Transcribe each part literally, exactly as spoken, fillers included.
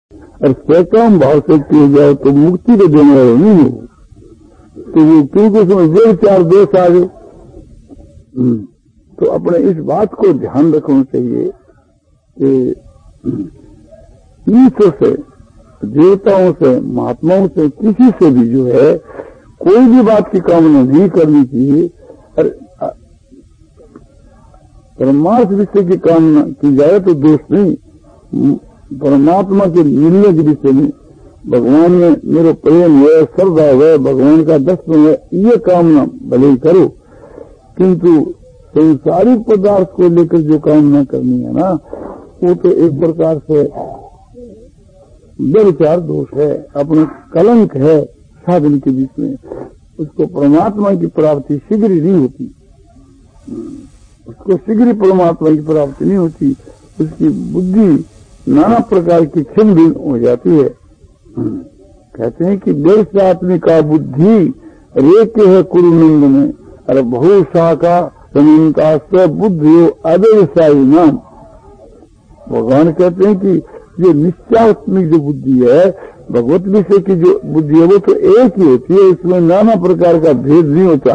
और सकाम भाव से किए जाओ तो मुक्ति को देने वाले नहीं हो, तो वो क्योंकि उसमें वे चार दोष आ गए। तो अपने इस बात को ध्यान रखना चाहिए कि ईश्वर से, देवताओं से, महात्माओं से, किसी से भी जो है कोई भी बात की कामना नहीं करनी चाहिए। और परमार्थ विषय की कामना की जाए तो दोष नहीं, परमात्मा के मिलने के विषय में, भगवान में मेरा प्रेम है, श्रद्धा है, भगवान का दर्शन है, ये कामना भले ही करो, किंतु संसारिक पदार्थ को लेकर जो कामना करनी है ना, वो तो एक प्रकार से व्यभिचार दोष है, अपने कलंक है साधन के बीच में। उसको परमात्मा की प्राप्ति शीघ्र नहीं होती, उसको शीघ्र परमात्मा की प्राप्ति नहीं होती, उसकी बुद्धि नाना प्रकार की क्षीण भी हो जाती है। कहते हैं कि व्यर्थ आत्मी का बुद्धि रेके है कुरुनंद में, अरे बहु शाखा समीनता से बुद्धि अव्यवसायी नाम। भगवान कहते हैं कि जो निश्चयात्मिक जो बुद्धि है, भगवत विषय की जो बुद्धि है, वो तो एक ही होती है, इसमें नाना प्रकार का भेद नहीं होता।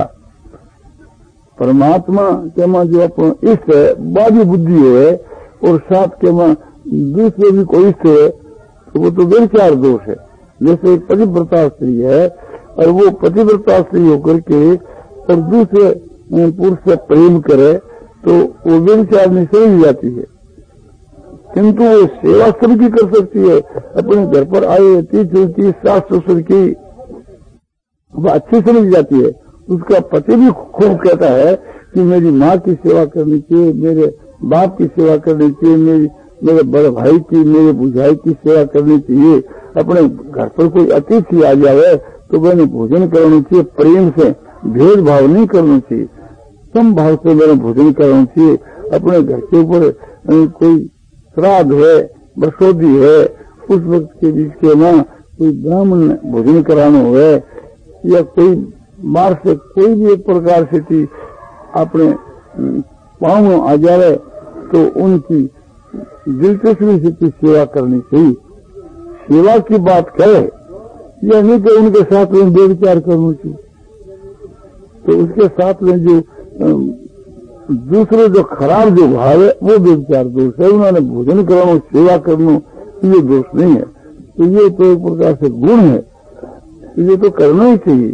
परमात्मा के मां जो अपन इष्ट है, बाह्य बुद्धि है, और साथ के मां दूसरे भी कोई इष्ट है, तो वो तो व्यभिचार दोष है। जैसे एक पतिव्रता स्त्री है, और वो पतिव्रता स्त्री होकर के और दूसरे पुरुष से प्रेम करे, तो वो व्यभिचार में समझ जाती है। किंतु वो सेवा सबकी कर सकती है, अपने घर पर आए तीस चौथी सास ससुर की वो अच्छी समझ जाती है। उसका पति भी खूब कहता है कि मेरी माँ की सेवा करनी चाहिए, मेरे बाप की सेवा करनी चाहिए, मेरी मेरे बड़े भाई की, मेरे बुझाई की सेवा करनी चाहिए। अपने घर पर कोई अतिथि आ जाए तो मैंने भोजन करना चाहिए, प्रेम से, भेदभाव नहीं करना चाहिए, समभाव से मैंने भोजन करना चाहिए। अपने घर के ऊपर कोई श्राद्ध है, बरसोदी है, उस वक्त के बीच के मां कोई ब्राह्मण भोजन कराना है, या कोई बाहर से कोई भी एक प्रकार से चीज अपने पाँव आ जाए तो उनकी दिलचस्पी से की सेवा करनी चाहिए। सेवा की बात करे, या नहीं कि उनके साथ में व्यभिचार करना चाहिए। तो उसके साथ में जो दूसरे जो खराब जो भाव है वो व्यभिचार दोष है। उन्होंने भोजन कराना, सेवा करना, ये दोष नहीं है। तो ये तो एक प्रकार से गुण है, तो ये तो करना ही चाहिए।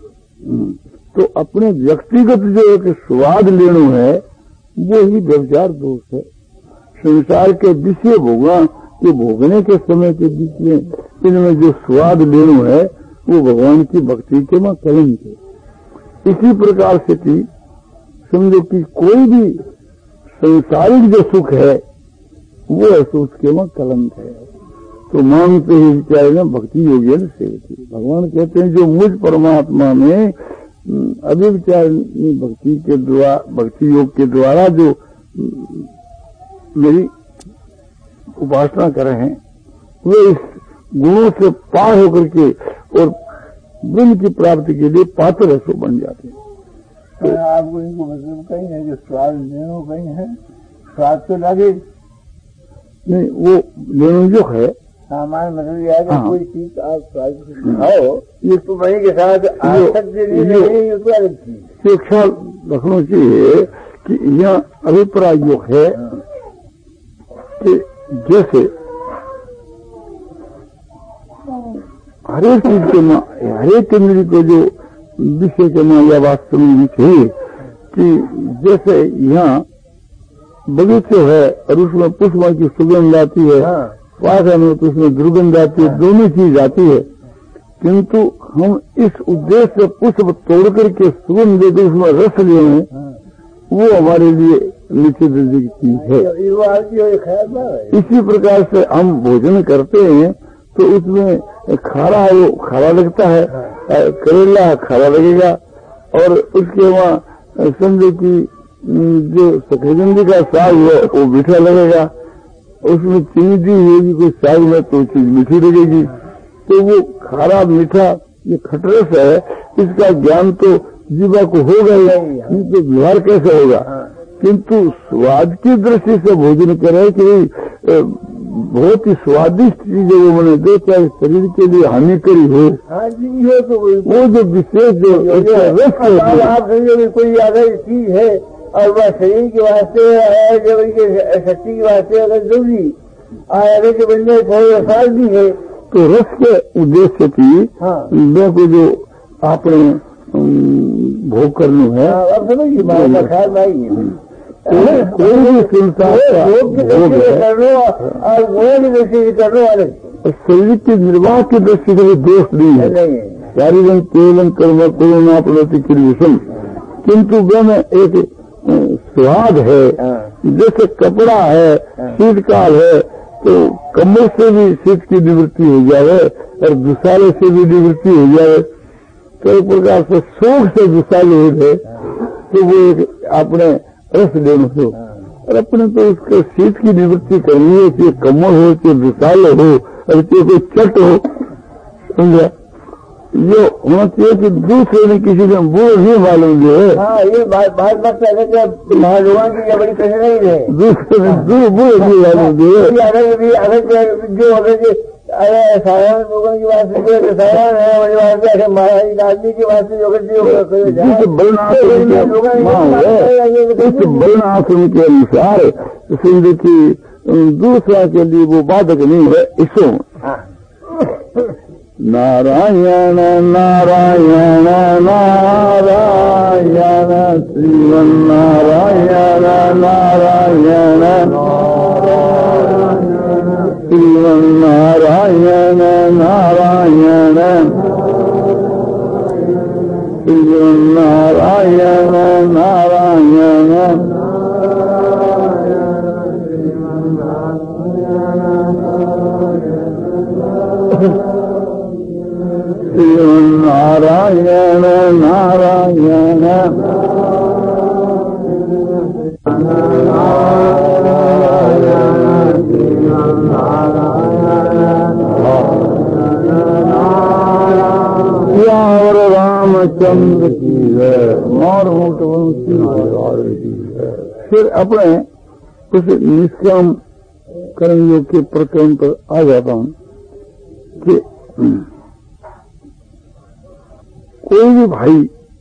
तो अपने व्यक्तिगत जो एक स्वाद लेना है वो ही व्यभिचार दोष है। संसार के विषय भोगना, ये भोगने के समय के बीच में इनमें जो स्वाद लेना है वो भगवान की भक्ति के मां कलंक है। इसी प्रकार से कि समझो कि कोई भी संसारिक जो सुख है वो है तो उसके मां कलंक है। तो मांगते ही विचारे न भक्ति योगी न सेवती। भगवान कहते हैं जो मुझ परमात्मा में अव्यभिचारिणी भक्ति के द्वारा, भक्ति योग के द्वारा जो मेरी उपासना कर रहे हैं, वे इस गुणों से पार होकर के और ब्रह्म की प्राप्ति के लिए पात्र सो बन जाते हैं। तो आपको इनको मतलब कहीं है जो स्वाद लेनो कहीं है, स्वाद तो लगे नहीं, वो लेनो जो है सामान मतलब यह है कि हाँ। कोई चीज आप स्वाद से खाओ, ये तो वही के साथ आसक्त नहीं लगे, ये तो अलग चीज। एक ख्याल रखना चाहिए कि यह अभिप्राय योग है कि जैसे हरेक चीज के मां, हरेक इंद्रिय को जो विषय के मां या वास्तव में चाहिए कि जैसे यहाँ बगीचे है और उसमें पुष्पों की सुगंध आती है, वासना में तो उसमें दुर्गंध आती है, दोनों चीज आती है, किंतु हम इस उद्देश्य से पुष्प तोड़ करके सुगंध देकर उसमें रस लिए हैं, वो हमारे लिए नीचे दर्जे की चीज है। इसी प्रकार से हम भोजन करते हैं तो उसमें खारा है, वो खारा लगता है, करेला खारा लगेगा, और उसके वहाँ समझो कि जो सफेदंदी का साग है वो मीठा लगेगा, उसमें चीनी दी होगी कोई साग में तो चीज मीठी लगेगी। तो वो खारा मीठा ये खटरस है, इसका ज्ञान तो जीवा को होगा ही, नहीं तो व्यवहार कैसे होगा। किंतु स्वाद की दृष्टि से भोजन करे कि बहुत ही स्वादिष्ट चीजें वो बने दो, चाहे शरीर के लिए हानिकारी हो। हाँ जी, ये तो वो जो विशेष जो आप समझो कोई अगर चीज है और वह शरीर के वास्ते जब शक्ति के वास्ते अगर जरूरी आगे के बनने थोड़ा रसाल भी है तो रस के उद्देश्य की हाँ को जो आपने भोग करना है। अब समझिए हमारा ख्याल नहीं है कोई भी संसार करना और गुणों की दृष्टि से करने वाले शरीर के निर्वाह की दृष्टि से दोष नहीं है। शारीरक केवल कर्म करुणा प्रति क्रियम, किंतु वह में एक स्वाद है। जैसे कपड़ा है, शीतकाल है तो कमर से भी शीत की निवृत्ति हो जाए और दुसाले से भी निवृत्ति हो जाए, तो एक प्रकार से शोक से दुसाले हो जाए तो वो एक अपने रस लेने हो। और अपने तो उसके शीत की निवृत्ति करनी है, चाहे कमर हो, चाहे दुसाले हो और चाहे कोई चट हो, समझा। ये होना चाहिए कि दूसरे ने किसी ने वो नहीं मालूम जो है। हाँ, ये बात मत भगवान की बड़ी कठिनाई है। दूसरे ने दो वो नहीं मालूम जो है। अगर भी अगर जो अगर साधारण लोगों की बात से साधारण है वही बात है, महाराज आदमी की बात से बर्ण आश्रम के अनुसार सिंध की दूसरा के लिए वो बाधक नहीं है। इसो नारायण नारायण नारायण श्रीमन नारायण नारायण श्रीमन नारायण नारायण श्रीमन नारायण नारायण नारायण नारायण और रामचंद्र की है और मोटवंशी की है। फिर अपने उस निष्काम कर्मयोग के प्रकरण पर आ जाता हूँ कि कोई भी भाई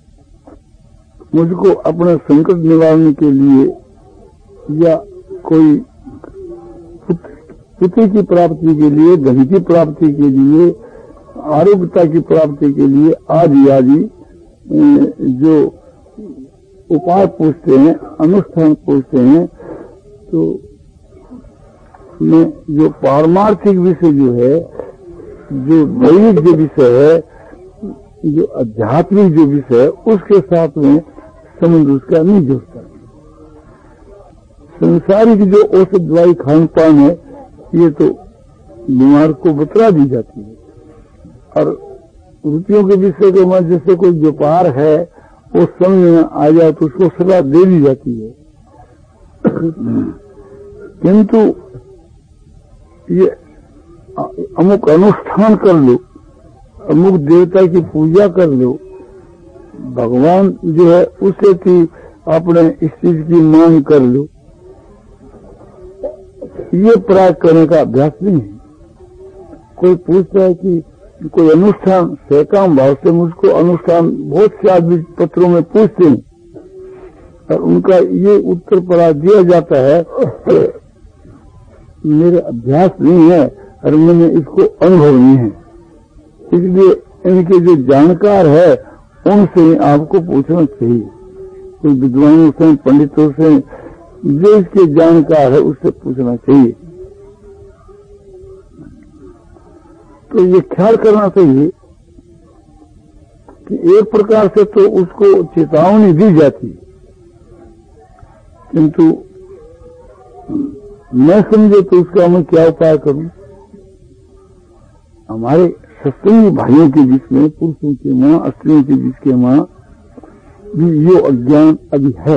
मुझको अपना संकट निवारने के लिए या कोई पुत्र की प्राप्ति के लिए, धन की प्राप्ति के लिए, आरोग्यता की प्राप्ति के लिए आदि आदि जो उपाय पूछते हैं, अनुष्ठान पूछते हैं, तो में जो पारमार्थिक विषय जो है, जो दैविक जो विषय है, जो आध्यात्मिक जो विषय है, उसके साथ में संबंध उसका नहीं जुड़ता। संसारिक जो औषध दवाई खान पान है, ये तो बीमार को बतला दी जाती है। और रुपयों के विषय के मध्य जैसे कोई व्यापार है वो समझ में आ जाए तो उसको सलाह दे दी जाती है। किंतु ये अमुक अनुष्ठान कर लो, अमुक देवता की पूजा कर लो, भगवान जो है उसे की आपने इस चीज की मांग कर लो, ये प्राय करने का अभ्यास नहीं है। कोई पूछता है कि कोई अनुष्ठान सहकाम भाव से, मुझको अनुष्ठान बहुत से आदमी पत्रों में पूछते हैं और उनका ये उत्तर पड़ा दिया जाता है कि मेरे अभ्यास नहीं है और मैंने इसको अनुभव नहीं है, इसलिए इनके जो जानकार है उनसे आपको पूछना चाहिए। कोई विद्वानों से, पंडितों से, जो इसके जानकार है उससे पूछना चाहिए। तो ये ख्याल करना चाहिए कि एक प्रकार से तो उसको चेतावनी दी जाती, किंतु मैं समझे तो उसका मैं क्या उपाय करूं। हमारे सत्संगी भाइयों के बीच में, पुरुषों के मां, स्त्रियों के बीच के मां भी ये अज्ञान अभी है।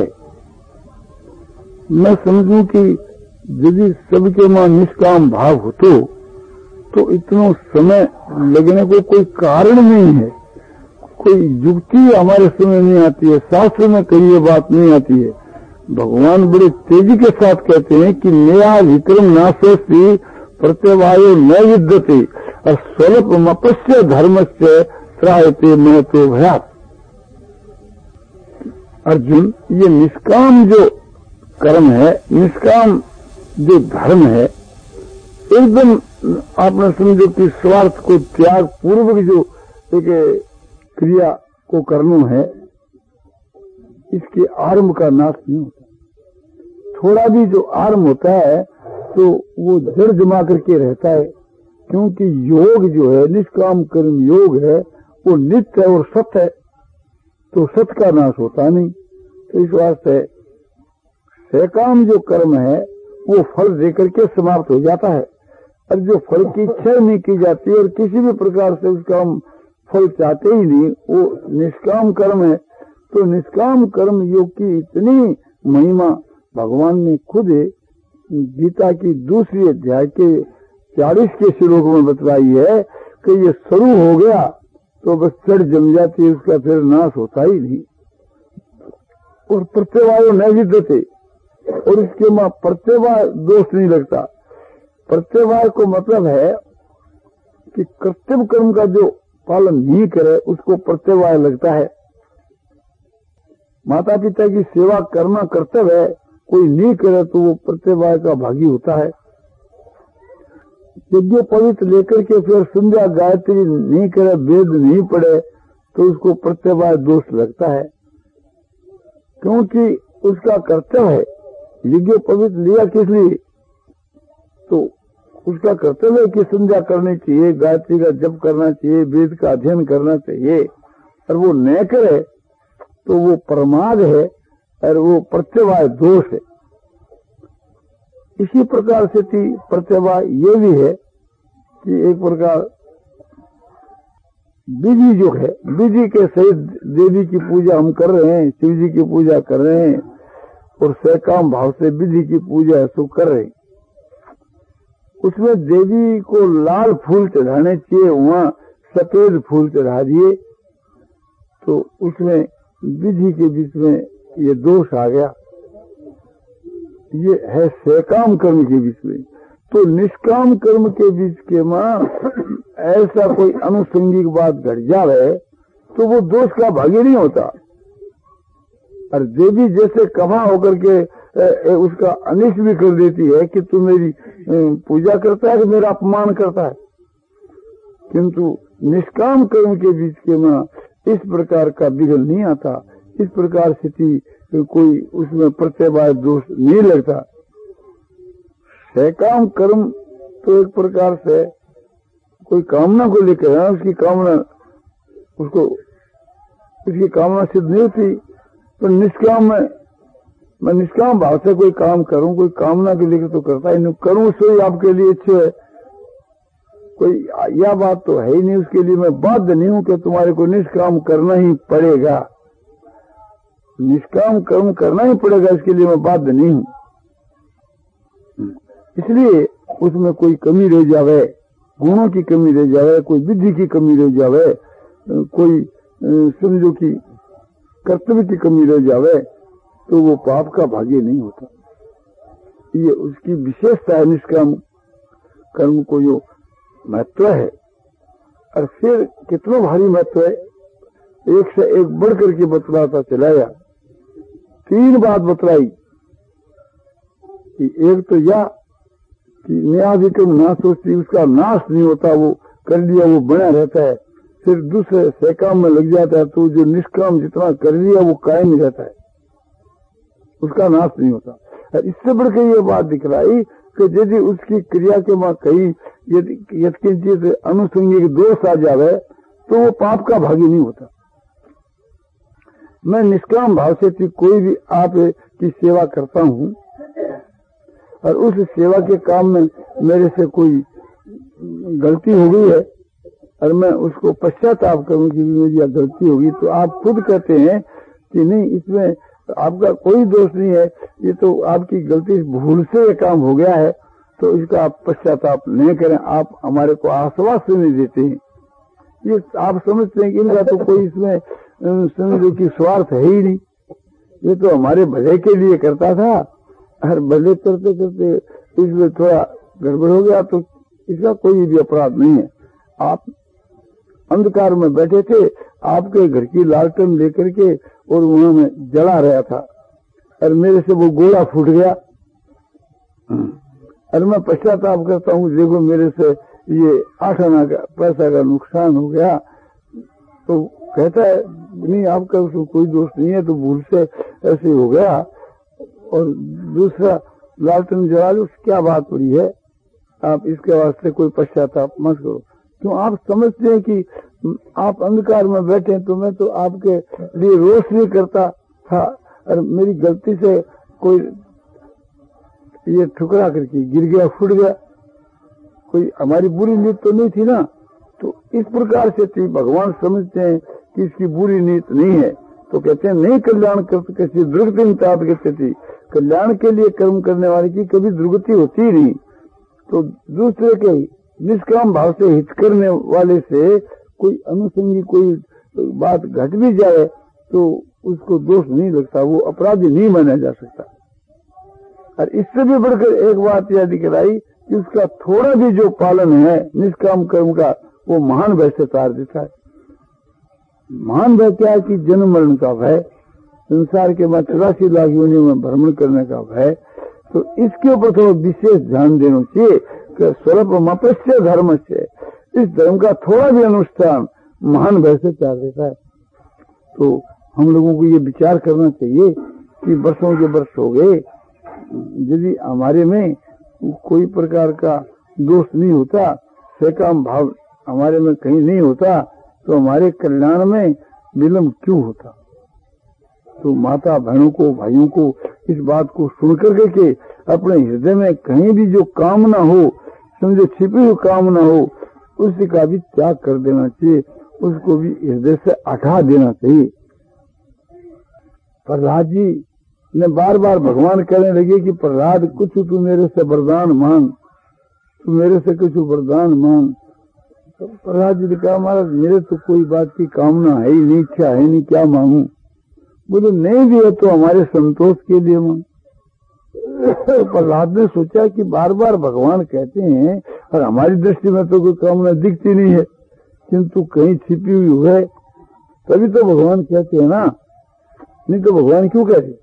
मैं समझूं कि यदि सबके मां निष्काम भाव हो तो तो इतना समय लगने को कोई कारण नहीं है, कोई युक्ति हमारे समय नहीं आती है, शास्त्र में कही ये बात नहीं आती है। भगवान बड़े तेजी के साथ कहते हैं कि नया विक्रम नाशोस्ती प्रत्यवायो न विद्यते और स्वल्प मपस्य धर्म से त्रायते महत्व भयात। अर्जुन, ये निष्काम जो कर्म है, निष्काम जो धर्म है, एकदम आपने समझो कि स्वार्थ को त्याग पूर्वक जो एक क्रिया को करना है, इसके आरंभ का नाश नहीं होता। थोड़ा भी जो आरंभ होता है तो वो जड़ जमा करके रहता है, क्योंकि योग जो है, निष्काम कर्म योग है, वो नित्य है और सत्य है, तो सत्य का नाश होता नहीं। तो इस वास्ते सकाम जो कर्म है वो फल देकर के समाप्त हो जाता है, और जो फल की इच्छा नहीं की जाती और किसी भी प्रकार से उसका हम फल चाहते ही नहीं, वो निष्काम कर्म है। तो निष्काम कर्म योग की इतनी महिमा भगवान ने खुद गीता की दूसरी अध्याय के चालीस के श्लोक में बतलाई है कि ये शुरू हो गया तो बस चढ़ जम जाती है, उसका फिर नाश होता ही नहीं। और प्रत्यवाय न विद्यते, और इसके मां प्रत्यवाय दोष नहीं लगता। प्रत्यवाय को मतलब है कि कर्तव्य कर्म का जो पालन नहीं करे उसको प्रत्यवाय लगता है। माता पिता की सेवा करना कर्तव्य है, कोई नहीं करे तो वो प्रत्यवाय का भागी होता है। यज्ञ पवित्र लेकर के फिर संध्या गायत्री नहीं करे, वेद नहीं पढ़े, तो उसको प्रत्यवाय दोष लगता है, क्योंकि उसका कर्तव्य है। यज्ञ पवित्र लिया किस लिए? तो उसका कर्तव्य है कि संध्या करनी चाहिए, गायत्री का जप करना चाहिए, वेद का अध्ययन करना चाहिए, और वो न करे तो वो प्रमाद है और वो प्रत्यवाय दोष है। इसी प्रकार से प्रत्यवाय ये भी है कि एक प्रकार विधि जो है, विधि के सहित देवी की पूजा हम कर रहे हैं, शिव जी की पूजा कर रहे हैं, और सकाम भाव से विधि की पूजा सो कर रहे हैं। उसमें देवी को लाल फूल चढ़ाने चाहिए, वहां सफेद फूल चढ़ा दिए, तो उसमें विधि के बीच में ये दोष आ गया। ये है सकाम कर्म के बीच में। तो निष्काम कर्म के बीच के मां ऐसा कोई अनुसंगिक बात घट जावे तो वो दोष का भागी नहीं होता। और देवी जैसे कमा होकर के उसका अनिष्ट भी कर देती है कि तू मेरी पूजा करता है कि मेरा अपमान करता है, किंतु निष्काम कर्म के बीच के मां इस प्रकार का बिगड़ नहीं आता। इस प्रकार स्थिति कोई उसमें प्रत्यवाय दोष नहीं लगता। सकाम कर्म तो एक प्रकार से कोई कामना को लेकर है, उसकी कामना उसको उसकी कामना सिद्ध नहीं होती। तो निष्काम में मैं निष्काम भाव से कोई काम करूं, कोई कामना के लेकर तो करता ही नहीं, करूं सो ही आपके लिए अच्छे है, कोई यह बात तो है ही नहीं। उसके लिए मैं बाध्य नहीं हूं कि तुम्हारे को निष्काम करना ही पड़ेगा, निष्काम कर्म करना ही पड़ेगा, इसके लिए मैं बाध्य नहीं हूं। इसलिए उसमें कोई कमी रह जावे, गुणों की कमी रह जावे, कोई विधि की कमी रह जावे, कोई समझो कि कर्तव्य की कमी रह जावे, तो वो पाप का भागी नहीं होता। ये उसकी विशेषता है निष्काम कर्म को जो महत्व है। और फिर कितना भारी महत्व है, एक से एक बढ़ करके बतलाता चलाया। तीन बात बतलाई कि एक तो यह कि न्यायाधिकम ना सोचती, उसका नाश नहीं होता, वो कर लिया वो बना रहता है। फिर दूसरे सकाम में लग जाता है तो जो निष्काम जितना कर लिया वो कायम रहता है, उसका नाश नहीं होता। इससे बढ़कर ये बात दिखलाई कि यदि उसकी क्रिया के मां कहीं यदि किंचित अनुसंगिक दोष आ जावे तो वो पाप का भागी नहीं होता। मैं निष्काम भाव से कोई भी आप की सेवा करता हूं और उस सेवा के काम में मेरे से कोई गलती हो गई है और मैं उसको पश्चाताप करूं कि मेरी यह गलती होगी, तो आप खुद कहते हैं कि नहीं, इसमें आपका कोई दोष नहीं है, ये तो आपकी गलती भूल से ये काम हो गया है, तो इसका आप पश्चाताप नहीं करें। आप हमारे को आश्वासन नहीं देते हैं। ये आप समझते हैं कि इनका तो कोई इसमें समझो कि स्वार्थ है ही नहीं, ये तो हमारे भले के लिए करता था, और भले करते करते इसमें थोड़ा गड़बड़ हो गया तो इसका कोई भी अपराध नहीं है। आप अंधकार में बैठे थे, आपके घर की लालटेन लेकर के और वहां में जला रहा था और मेरे से वो गोला फूट गया और मैं पश्चाताप करता हूँ, देखो मेरे से ये आठ आना का पैसा का नुकसान हो गया। तो कहता है नहीं, आपका उसमें कोई दोष नहीं है, तो भूल से ऐसे हो गया। और दूसरा लालटेन जला लो, क्या बात पड़ी है, आप इसके वास्ते कोई पश्चाताप मत करो। क्यों? आप समझते हैं कि आप अंधकार में बैठे, तो मैं तो आपके लिए रोशनी करता था और मेरी गलती से कोई ये ठुकरा करके गिर गया, फूट गया, कोई हमारी बुरी नीयत तो नहीं थी ना। तो इस प्रकार से थी, भगवान समझते हैं कि इसकी बुरी नीयत नहीं है, तो कहते हैं नहीं कल्याण कर किसी दुर्गति तात कहते थी, कल्याण के लिए कर्म करने वाले की कभी दुर्गति होती ही नहीं। तो दूसरे के निष्काम भाव से हित करने वाले से कोई अनुसंगी कोई बात घट भी जाए तो उसको दोष नहीं लगता, वो अपराधी नहीं माना जा सकता। और इससे भी बढ़कर एक बात यह दिखलाई कि उसका थोड़ा भी जो पालन है निष्काम कर्म का, वो महान भय से तार देता है। महान भय क्या है कि जन्म मरण का भय, संसार के बाद चौरासी लाख योनियों में भ्रमण करने का भय। तो इसके ऊपर थोड़ा विशेष ध्यान देना चाहिए कि स्वरूप मपस्य धर्म से, इस धर्म का थोड़ा भी अनुष्ठान महान भय से तार देता है। तो हम लोगों को ये विचार करना चाहिए कि वर्षों के वर्ष हो गए, यदि हमारे में कोई प्रकार का दोष नहीं होता, सकाम भाव हमारे में कहीं नहीं होता, तो हमारे कल्याण में विलंब क्यों होता। तो माता बहनों को, भाइयों को इस बात को सुन करके के अपने हृदय में कहीं भी जो कामना हो, समझो छिपी हुई कामना हो, उसका भी त्याग कर देना चाहिए, उसको भी हृदय से हटा देना चाहिए। प्रहलाद जी ने बार बार भगवान कहने लगे कि प्रहलाद कुछ तू मेरे से वरदान मांग, तू मेरे से कुछ वरदान मांग। तो प्रहलाद जी ने कहा महाराज मेरे तो कोई बात की कामना है ही नहीं, इच्छा है नहीं, क्या मांगू। बोले नहीं भी है तो हमारे संतोष के लिए मांग। प्रहलाद ने सोचा कि बार बार भगवान कहते हैं और हमारी दृष्टि में तो कोई कामना दिखती नहीं है, किंतु कहीं छिपी हुई है, तभी तो भगवान कहते हैं ना, नहीं तो भगवान क्यों कहते।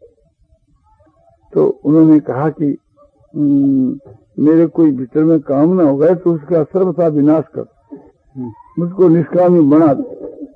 तो उन्होंने कहा कि मेरे कोई भीतर में कामना हो गए तो उसका सर्वथा विनाश कर, मुझको निष्कामी बना दे।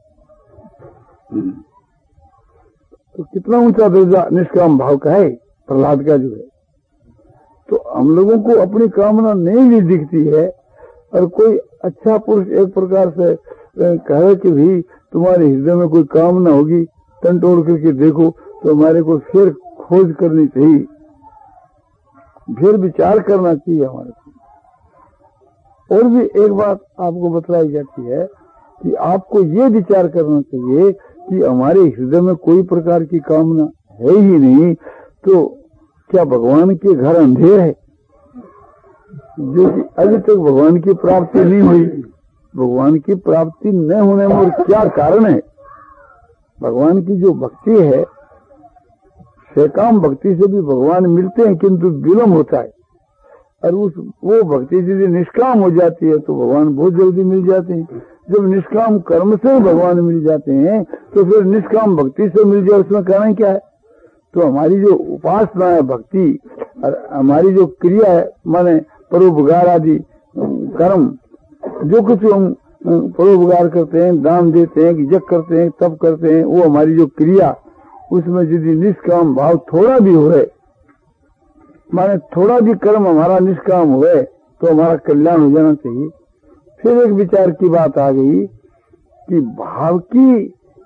तो कितना ऊंचा दर्जा निष्काम भाव का है प्रहलाद का जो है। तो हम लोगों को अपनी कामना नहीं भी दिखती है और कोई अच्छा पुरुष एक प्रकार से कहे कि भी तुम्हारे हृदय में कोई कामना होगी, टंटोड़ करके देखो, तो हमारे को फिर खोज करनी चाहिए, फिर विचार करना चाहिए हमारे को। और भी एक बात आपको बतलाई जाती है कि आपको ये विचार करना चाहिए कि हमारे हृदय में कोई प्रकार की कामना है ही नहीं, तो क्या भगवान के घर अंधेर है जो कि अभी तक भगवान की प्राप्ति नहीं हुई। भगवान की प्राप्ति न होने में और क्या कारण है। भगवान की जो भक्ति है, सकाम भक्ति से भी भगवान मिलते हैं किंतु विलंब होता है, और उस वो भक्ति यदि निष्काम हो जाती है तो भगवान बहुत जल्दी मिल जाते हैं। जब निष्काम कर्म से भगवान मिल जाते हैं तो फिर निष्काम भक्ति से मिल जाए, उसमें कारण क्या है। तो हमारी जो उपासना है भक्ति, और हमारी जो क्रिया है माने परोपकार आदि कर्म, जो कुछ हम परोपकार करते हैं, दान देते हैं, यज्ञ करते हैं, तप करते हैं, वो हमारी जो क्रिया, उसमें यदि निष्काम भाव थोड़ा भी हो, माने थोड़ा भी कर्म हमारा निष्काम हुए तो हमारा कल्याण हो जाना चाहिए। फिर एक विचार की बात आ गई कि भाव की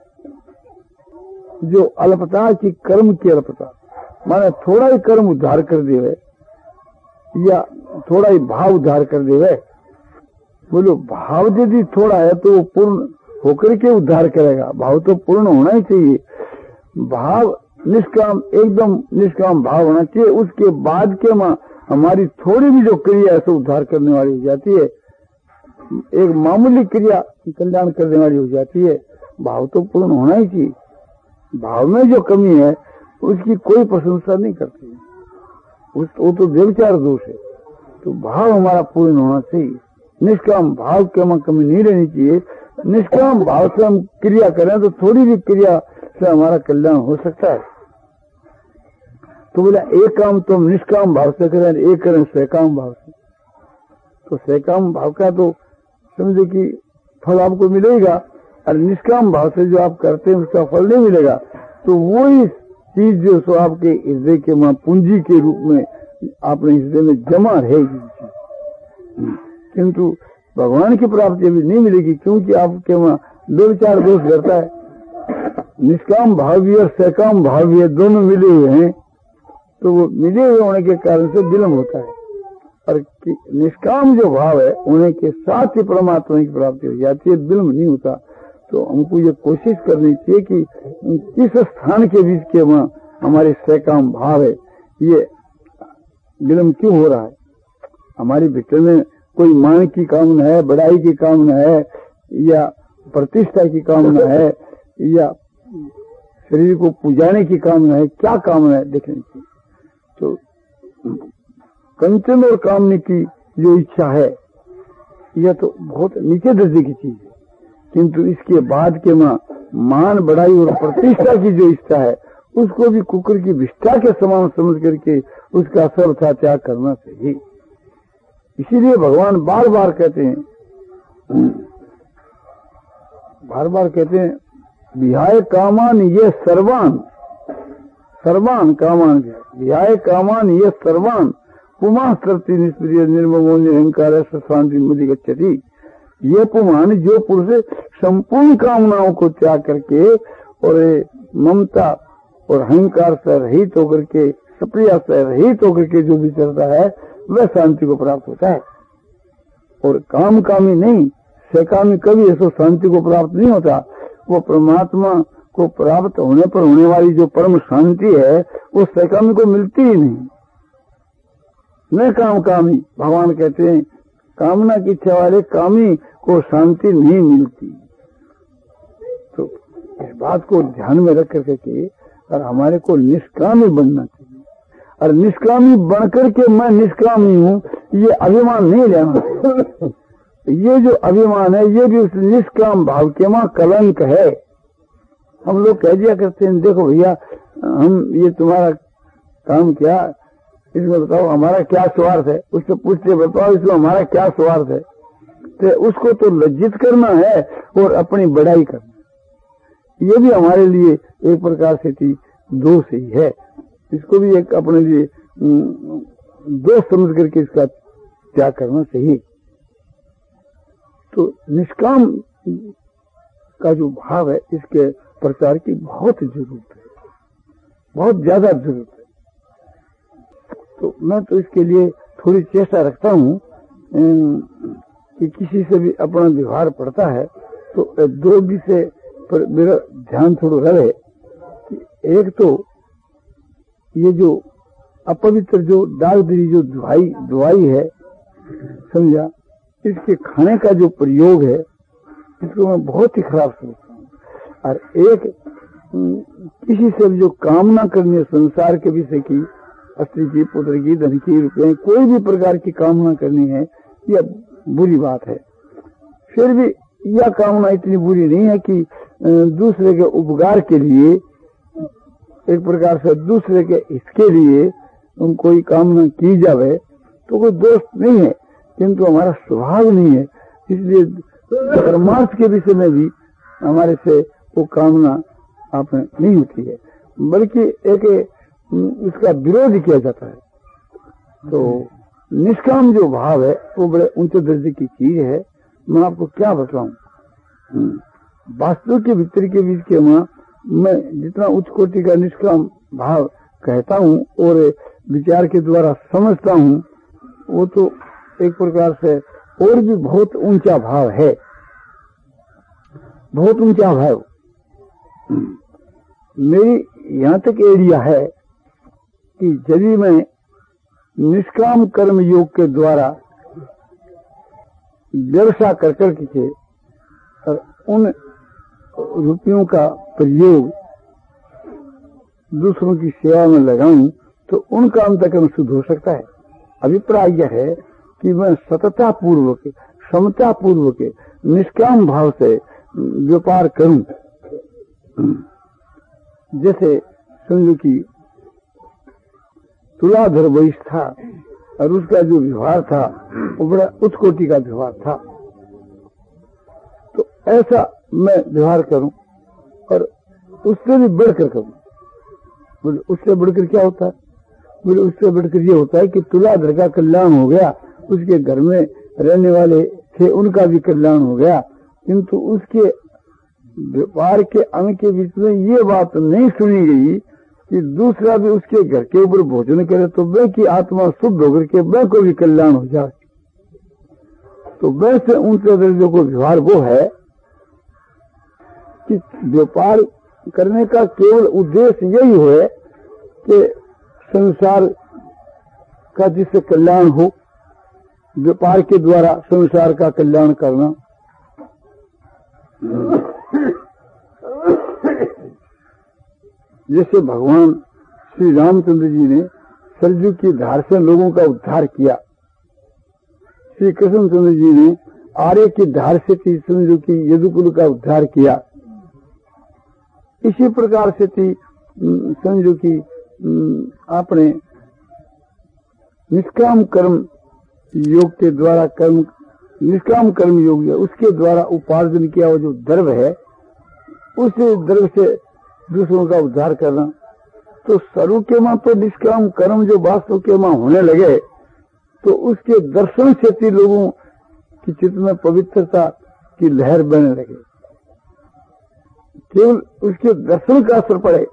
जो अल्पता की, कर्म की अल्पता, माने थोड़ा ही कर्म उद्धार कर देवे या थोड़ा ही भाव उद्धार कर देवे। बोलो भाव यदि थोड़ा है तो वो पूर्ण होकर के उद्धार करेगा, भाव तो पूर्ण होना ही चाहिए। भाव निष्काम, एकदम निष्काम भाव होना चाहिए, उसके बाद के मां हमारी थोड़ी भी जो क्रिया है तो उद्धार करने वाली हो जाती है, एक मामूली क्रिया कल्याण करने वाली हो जाती है। भाव तो पूर्ण होना ही चाहिए। भाव में जो कमी है उसकी कोई प्रशंसा नहीं करती, उस वो तो व्यभिचार दोष है। तो भाव हमारा पूर्ण होना चाहिए। निष्काम भाव के हमें कमी नहीं रहनी चाहिए। निष्काम भाव से हम क्रिया करें तो थोड़ी भी क्रिया से हमारा कल्याण हो सकता है। तो बोला एक काम तो हम निष्काम भाव से करें, एक करें सकाम भाव से। तो सकाम भाव का तो समझे कि फल आपको मिलेगा, और निष्काम भाव से जो आप करते हैं उसका फल नहीं मिलेगा। तो वो ही चीज जो सो आपके हृदय के वहां पूंजी के रूप में अपने हृदय में जमा रहेगी, किंतु भगवान की प्राप्ति अभी नहीं मिलेगी, क्योंकि आपके वहां दो विचार दोष करता है। निष्काम भाव भी और सकाम भाव भी दोनों मिले हुए हैं, तो वो मिले हुए होने के कारण से विलम्ब होता है। और निष्काम जो भाव है होने के साथ ही परमात्मा की प्राप्ति हो जाती है, विलम्ब नहीं होता। तो हमको ये कोशिश करनी चाहिए कि किस स्थान के बीच के वहां हमारे सकाम भाव है, ये विलम्ब क्यों हो रहा है। हमारे भीतर में कोई मान की कामना है, बड़ाई की कामना है, या प्रतिष्ठा की कामना है, या शरीर को पुजाने की कामना है, क्या कामना है देखनी चाहिए। तो कंचन और कामने की जो इच्छा है यह तो बहुत नीचे दर्जे की चीज है, किंतु इसके बाद के मां मान बढ़ाई और प्रतिष्ठा की जो इच्छा है उसको भी कुकर की विष्ठा के समान समझ करके उसका सर्वथा त्याग करना चाहिए। इसीलिए भगवान बार बार कहते हैं, बार बार कहते हैं विहाय कामान ये सर्वान, सर्वान कामान विहाय कामान ये सर्वान पुमान सर्ति निष्प्रिय निर्ममो निरंकार शांति मुझे गच्छति। ये पुमान जो पुरुष संपूर्ण कामनाओं को त्याग करके और ममता और अहंकार से रहित होकर के, सप्रिया से रहित होकर के जो विचरता है वह शांति को प्राप्त होता है। और काम कामी नहीं, सकामी कभी ऐसा शांति को प्राप्त नहीं होता। वो परमात्मा को प्राप्त होने पर होने वाली जो परम शांति है वो सकामी को मिलती ही नहीं। न काम कामी, भगवान कहते हैं कामना की इच्छा वाले कामी को शांति नहीं मिलती। तो इस बात को ध्यान में रख करके और हमारे को निष्कामी बनना चाहिए। और निष्कामी बनकर के मैं निष्कामी हूँ ये अभिमान नहीं लेना चाहिए। ये जो अभिमान है ये भी उस निष्काम भाव के मां कलंक है। हम लोग कह दिया करते हैं देखो भैया हम ये तुम्हारा काम क्या, इसमें बताओ हमारा क्या स्वार्थ है, उससे पूछते बताओ इसमें हमारा क्या स्वार्थ है। तो उसको तो लज्जित करना है और अपनी बड़ाई करना, ये भी हमारे लिए एक प्रकार से थी दोष ही है। इसको भी एक अपने लिए दोष समझ करके इसका त्याग करना चाहिए। तो निष्काम का जो भाव है इसके प्रचार की बहुत जरूरत है, बहुत ज्यादा जरूरत है। तो मैं तो इसके लिए थोड़ी चेष्टा रखता हूँ कि किसी से भी अपना व्यवहार पड़ता है तो दो विषय पर मेरा ध्यान थोड़ा रहे कि एक तो ये जो अपवित्र जो दागदरी जो दुआई दुआई है समझा, इसके खाने का जो प्रयोग है इसको मैं बहुत ही खराब समझता हूँ। और एक किसी से भी जो कामना करनी है संसार के विषय की, स्त्री की, पुत्र की, धन की, रुपये, कोई भी प्रकार की कामना करनी है यह बुरी बात है। फिर भी यह कामना इतनी बुरी नहीं है कि दूसरे के उपकार के लिए, एक प्रकार से दूसरे के इसके लिए कोई कामना की जावे तो कोई दोष नहीं है, किंतु हमारा स्वभाव नहीं है। इसलिए परमार्थ के विषय में भी हमारे से वो कामना आप नहीं होती है, बल्कि एक इसका विरोध किया जाता है। तो निष्काम जो भाव है वो बड़े ऊंचे दर्जे की चीज है। मैं आपको क्या बताऊं, वास्तु के भीतर के बीच के वहां मैं जितना उच्च कोटि का निष्काम भाव कहता हूं और विचार के द्वारा समझता हूं वो तो एक प्रकार से और भी बहुत ऊंचा भाव है, बहुत ऊंचा भाव। मेरी यहाँ तक एरिया है कि यदि मैं निष्काम कर्म योग के द्वारा व्यवसाय कर कर के और उन रुपयों का प्रयोग दूसरों की सेवा में लगाऊं तो उनका अंतःकरण शुद्ध हो सकता है। अभिप्राय यह है कि मैं सतता पूर्वक, समता पूर्वक, निष्काम भाव से व्यापार करूं। जैसे समझो कि तुलाधर वैश्य था और उसका जो व्यवहार था वो बड़ा उच्च कोटि का व्यवहार था, तो ऐसा मैं व्यवहार करूं और उससे भी बढ़कर करूं। बोले उससे बढ़कर क्या होता है? बोले उससे बढ़कर ये होता है कि तुलाधर का कल्याण हो गया, उसके घर में रहने वाले थे उनका भी कल्याण हो गया, किंतु उसके व्यापार के अंग के बीच में ये बात नहीं सुनी गई कि दूसरा भी उसके घर के ऊपर भोजन करे तो वह की आत्मा शुद्ध होकर के वह को भी कल्याण हो जाए। तो वैसे ऊंचे दर्जे को व्यवहार वो है कि व्यापार करने का केवल उद्देश्य यही है कि संसार का जिससे कल्याण हो, व्यापार के द्वारा संसार का कल्याण करना। जैसे भगवान श्री रामचंद्र जी ने सरजू की धार से लोगों का उद्धार किया, श्री कृष्णचंद्र जी ने आर्य की धार से समझो की यदुकुल का उद्धार किया। इसी प्रकार से थी समझो की आपने निष्काम कर्म योग के द्वारा कर्म, निष्काम कर्म योग है उसके द्वारा उपार्जन किया वो जो द्रव्य है, उस द्रव्य से दूसरों का उद्धार करना। तो सर्व के मां तो निष्काम कर्म जो वास्तव के मां होने लगे तो उसके दर्शन से थी लोगों की चित्त में पवित्रता की लहर बहने लगे। केवल उसके दर्शन का असर पड़े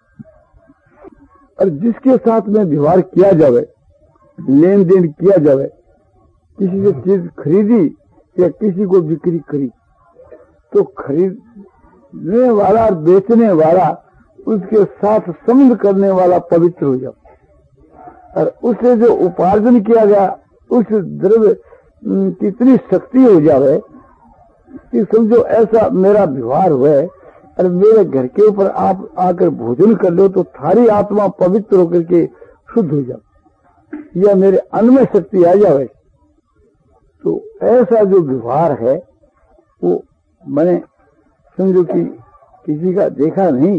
और जिसके साथ में व्यवहार किया जावे, लेन देन किया जावे, किसी से चीज खरीदी या किसी को बिक्री करी, तो खरीदने वाला और बेचने वाला उसके साथ संबंध करने वाला पवित्र हो जाए और उससे जो उपार्जन किया गया उस द्रव्य की इतनी शक्ति हो जावे कि समझो ऐसा मेरा व्यवहार हुआ और मेरे घर के ऊपर आप आकर भोजन कर लो तो थारी आत्मा पवित्र होकर के शुद्ध हो जाए या मेरे अन्न में शक्ति आ जाए। तो ऐसा जो व्यवहार है वो मैंने समझो कि किसी का देखा नहीं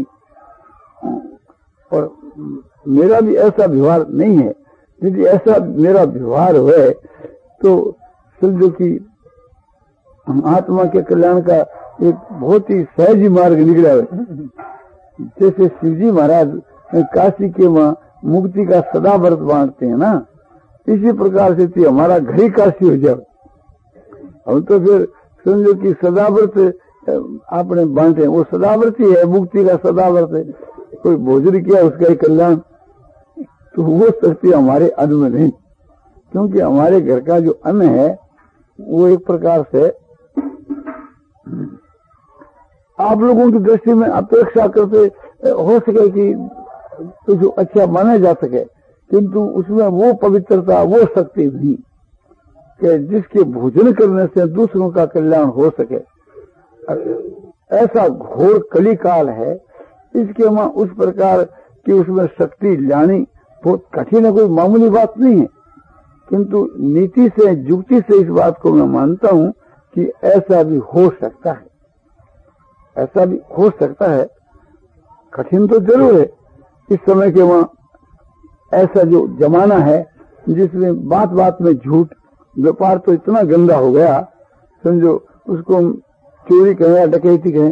और मेरा भी ऐसा व्यवहार नहीं है। यदि ऐसा मेरा व्यवहार हुए तो समझो कि आत्मा के कल्याण का एक बहुत ही सहज मार्ग निकला है। जैसे शिवजी महाराज काशी के मां मुक्ति का सदा व्रत बांटते हैं ना, इसी प्रकार से थी हमारा घर ही काशी हो जाए। हम तो फिर समझो कि सदाव्रत आपने बांटे, वो सदाव्रत ही है, मुक्ति का सदाव्रत है। कोई भोजन किया उसका ही कल्याण, तो वो शक्ति हमारे अन्न में नहीं, क्योंकि हमारे घर का जो अन्न है वो एक प्रकार से आप लोगों की दृष्टि में अपेक्षा करते हो सके कि तो जो अच्छा माना जा सके, किंतु उसमें वो पवित्रता, वो शक्ति नहीं कि जिसके भोजन करने से दूसरों का कल्याण हो सके। ऐसा घोर कली काल है, इसके मां उस प्रकार की उसमें शक्ति लानी बहुत कठिन है, कोई मामूली बात नहीं है। किंतु नीति से, युक्ति से इस बात को मैं मानता हूं कि ऐसा भी हो सकता है, ऐसा भी हो सकता है। कठिन तो जरूर है, इस समय के वहां ऐसा जो जमाना है जिसमें बात बात में झूठ, व्यापार तो इतना गंदा हो गया, समझो उसको चोरी कहें या डकैती कहें,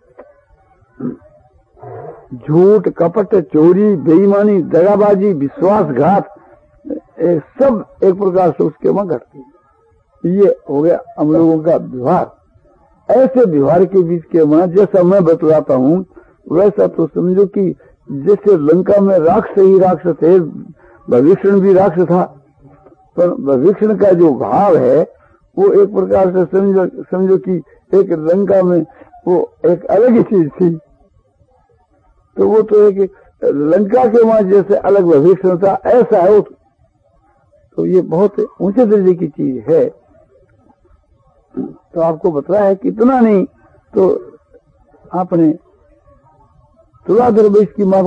झूठ, कपट, चोरी, बेईमानी, दगाबाजी, विश्वासघात, सब एक प्रकार से उसके वहां घटती है। ये हो गया हम लोगों का व्यवहार। ऐसे व्यवहार के बीच के वहां जैसा मैं बतलाता हूं वैसा तो समझो कि जैसे लंका में राक्षस ही राक्षस थे, भविष्ण भी राक्षस था, पर भविष्ण का जो भाव है वो एक प्रकार से समझो समझो कि एक लंका में वो एक अलग ही चीज थी। तो वो तो एक लंका के वहां जैसे अलग भविष्ण था, ऐसा है वो। तो ये बहुत ऊंचे दर्जे की चीज है। तो आपको बताया है कि इतना नहीं तो आपने तुलाधर वैश्य की मां